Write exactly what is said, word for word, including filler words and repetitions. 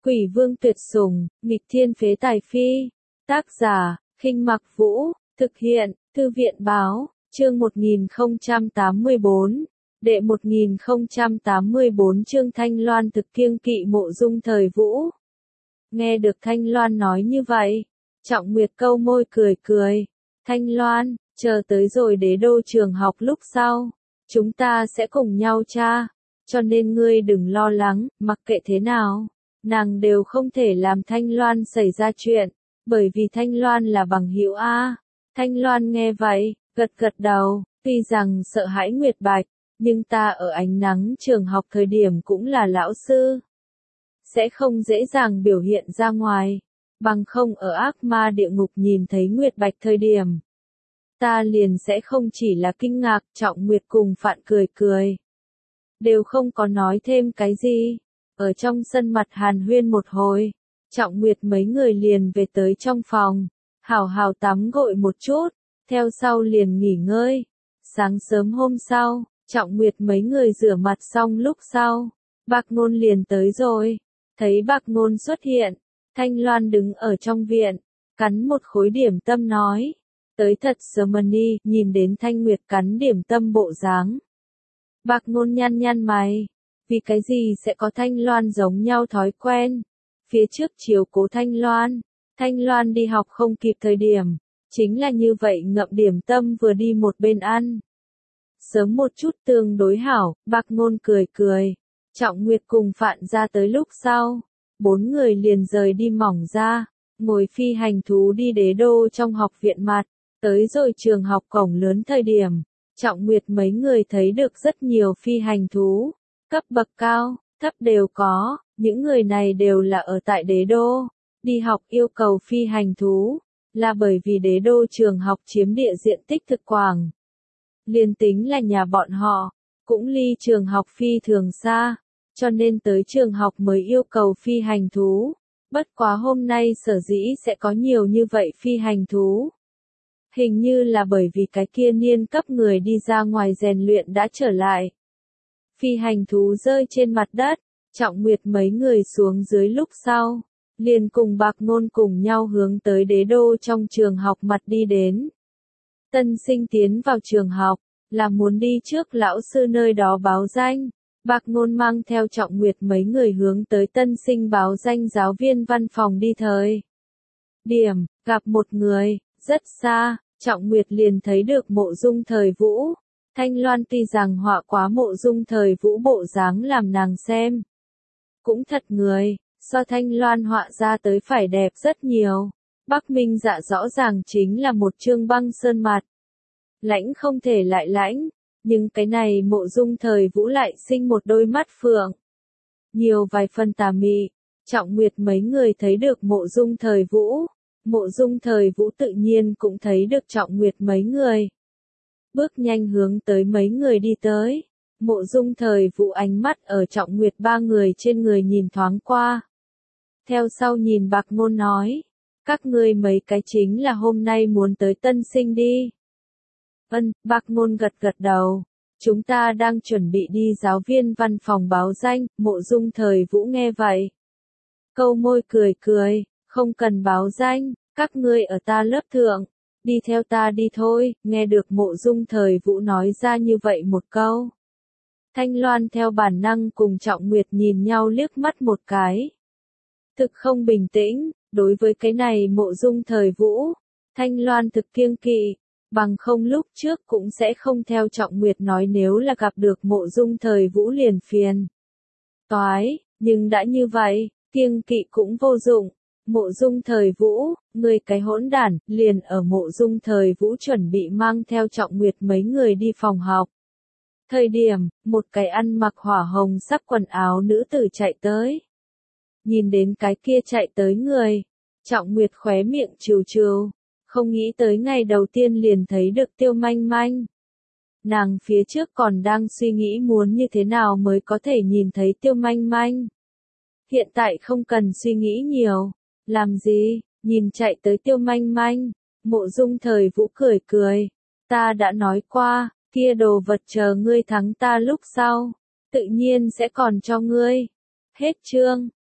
Quỷ vương tuyệt sủng, nghịch thiên phế tài phi. Tác giả, Khinh Mặc Vũ, thực hiện, Thư viện báo, chương một nghìn không trăm tám mươi bốn, đệ một nghìn không trăm tám mươi bốn chương Thanh Loan thực kiêng kỵ Mộ Dung thời Vũ. Nghe được Thanh Loan nói như vậy, Trọng Nguyệt câu môi cười cười. Thanh Loan, chờ tới rồi đế đô trường học lúc sau, chúng ta sẽ cùng nhau tra, cho nên ngươi đừng lo lắng, mặc kệ thế nào, nàng đều không thể làm Thanh Loan xảy ra chuyện, bởi vì Thanh Loan là bằng hữu a. Thanh Loan nghe vậy, gật gật đầu, tuy rằng sợ hãi Nguyệt Bạch, nhưng ta ở ánh nắng trường học thời điểm cũng là lão sư, sẽ không dễ dàng biểu hiện ra ngoài, bằng không ở ác ma địa ngục nhìn thấy Nguyệt Bạch thời điểm, ta liền sẽ không chỉ là kinh ngạc. Trọng Nguyệt cùng Phạn cười cười, đều không có nói thêm cái gì. Ở trong sân mặt hàn huyên một hồi, Trọng Nguyệt mấy người liền về tới trong phòng, hào hào tắm gội một chút, theo sau liền nghỉ ngơi. Sáng sớm hôm sau, Trọng Nguyệt mấy người rửa mặt xong lúc sau, Bạc Ngôn liền tới rồi. Thấy Bạc Ngôn xuất hiện, Thanh Loan đứng ở trong viện, cắn một khối điểm tâm nói, tới thật sớm đi. Nhìn đến Thanh Nguyệt cắn điểm tâm bộ dáng, Bạc Ngôn nhăn nhăn mày, vì cái gì sẽ có Thanh Loan giống nhau thói quen, phía trước chiếu cố Thanh Loan, Thanh Loan đi học không kịp thời điểm, chính là như vậy ngậm điểm tâm vừa đi một bên ăn. Sớm một chút tương đối hảo. Bạc Ngôn cười cười. Trọng Nguyệt cùng Phạn ra tới lúc sau, bốn người liền rời đi mỏng ra, ngồi phi hành thú đi đế đô trong học viện mặt. Tới rồi trường học cổng lớn thời điểm, Trọng Nguyệt mấy người thấy được rất nhiều phi hành thú, cấp bậc cao, thấp đều có, những người này đều là ở tại đế đô, đi học yêu cầu phi hành thú, là bởi vì đế đô trường học chiếm địa diện tích thực quảng. Liên tính là nhà bọn họ, cũng ly trường học phi thường xa, cho nên tới trường học mới yêu cầu phi hành thú. Bất quá hôm nay sở dĩ sẽ có nhiều như vậy phi hành thú, hình như là bởi vì cái kia niên cấp người đi ra ngoài rèn luyện đã trở lại. Phi hành thú rơi trên mặt đất, Trọng Nguyệt mấy người xuống dưới lúc sau, liền cùng Bạc Ngôn cùng nhau hướng tới đế đô trong trường học mặt đi đến. Tân sinh tiến vào trường học, là muốn đi trước lão sư nơi đó báo danh. Bạc Ngôn mang theo Trọng Nguyệt mấy người hướng tới tân sinh báo danh giáo viên văn phòng đi thời điểm, gặp một người, rất xa, Trọng Nguyệt liền thấy được Mộ Dung thời Vũ. Thanh Loan tuy rằng họa quá Mộ Dung thời Vũ bộ dáng làm nàng xem, cũng thật người, so Thanh Loan họa ra tới phải đẹp rất nhiều. Bắc Minh Dạ rõ ràng chính là một trương băng sơn mặt, lãnh không thể lại lãnh, nhưng cái này Mộ Dung thời Vũ lại sinh một đôi mắt phượng, nhiều vài phần tà mị. Trọng Nguyệt mấy người thấy được Mộ Dung thời Vũ, Mộ Dung thời Vũ tự nhiên cũng thấy được Trọng Nguyệt mấy người, bước nhanh hướng tới mấy người đi tới. Mộ Dung thời Vũ ánh mắt ở Trọng Nguyệt ba người trên người nhìn thoáng qua, theo sau nhìn Bạc Ngôn nói, các ngươi mấy cái chính là hôm nay muốn tới tân sinh đi. Vâng, Bạc Ngôn gật gật đầu, chúng ta đang chuẩn bị đi giáo viên văn phòng báo danh. Mộ Dung thời Vũ nghe vậy, câu môi cười cười, không cần báo danh, các ngươi ở ta lớp thượng, đi theo ta đi thôi. Nghe được Mộ Dung thời Vũ nói ra như vậy một câu, Thanh Loan theo bản năng cùng Trọng Nguyệt nhìn nhau liếc mắt một cái, thực không bình tĩnh. Đối với cái này Mộ Dung thời Vũ, Thanh Loan thực kiêng kỵ, bằng không lúc trước cũng sẽ không theo Trọng Nguyệt nói nếu là gặp được Mộ Dung thời Vũ liền phiền toái, nhưng đã như vậy, kiêng kỵ cũng vô dụng. Mộ Dung thời Vũ, người cái hỗn đản. Liền ở Mộ Dung thời Vũ chuẩn bị mang theo Trọng Nguyệt mấy người đi phòng học thời điểm, một cái ăn mặc hỏa hồng sắc quần áo nữ tử chạy tới. Nhìn đến cái kia chạy tới người, Trọng Nguyệt khóe miệng trừ trừ, không nghĩ tới ngày đầu tiên liền thấy được Tiêu Manh Manh. Nàng phía trước còn đang suy nghĩ muốn như thế nào mới có thể nhìn thấy Tiêu Manh Manh. Hiện tại không cần suy nghĩ nhiều, làm gì, nhìn chạy tới Tiêu Manh Manh. Mộ Dung thời Vũ cười cười, ta đã nói qua, kia đồ vật chờ ngươi thắng ta lúc sau, tự nhiên sẽ còn cho ngươi. Hết chương.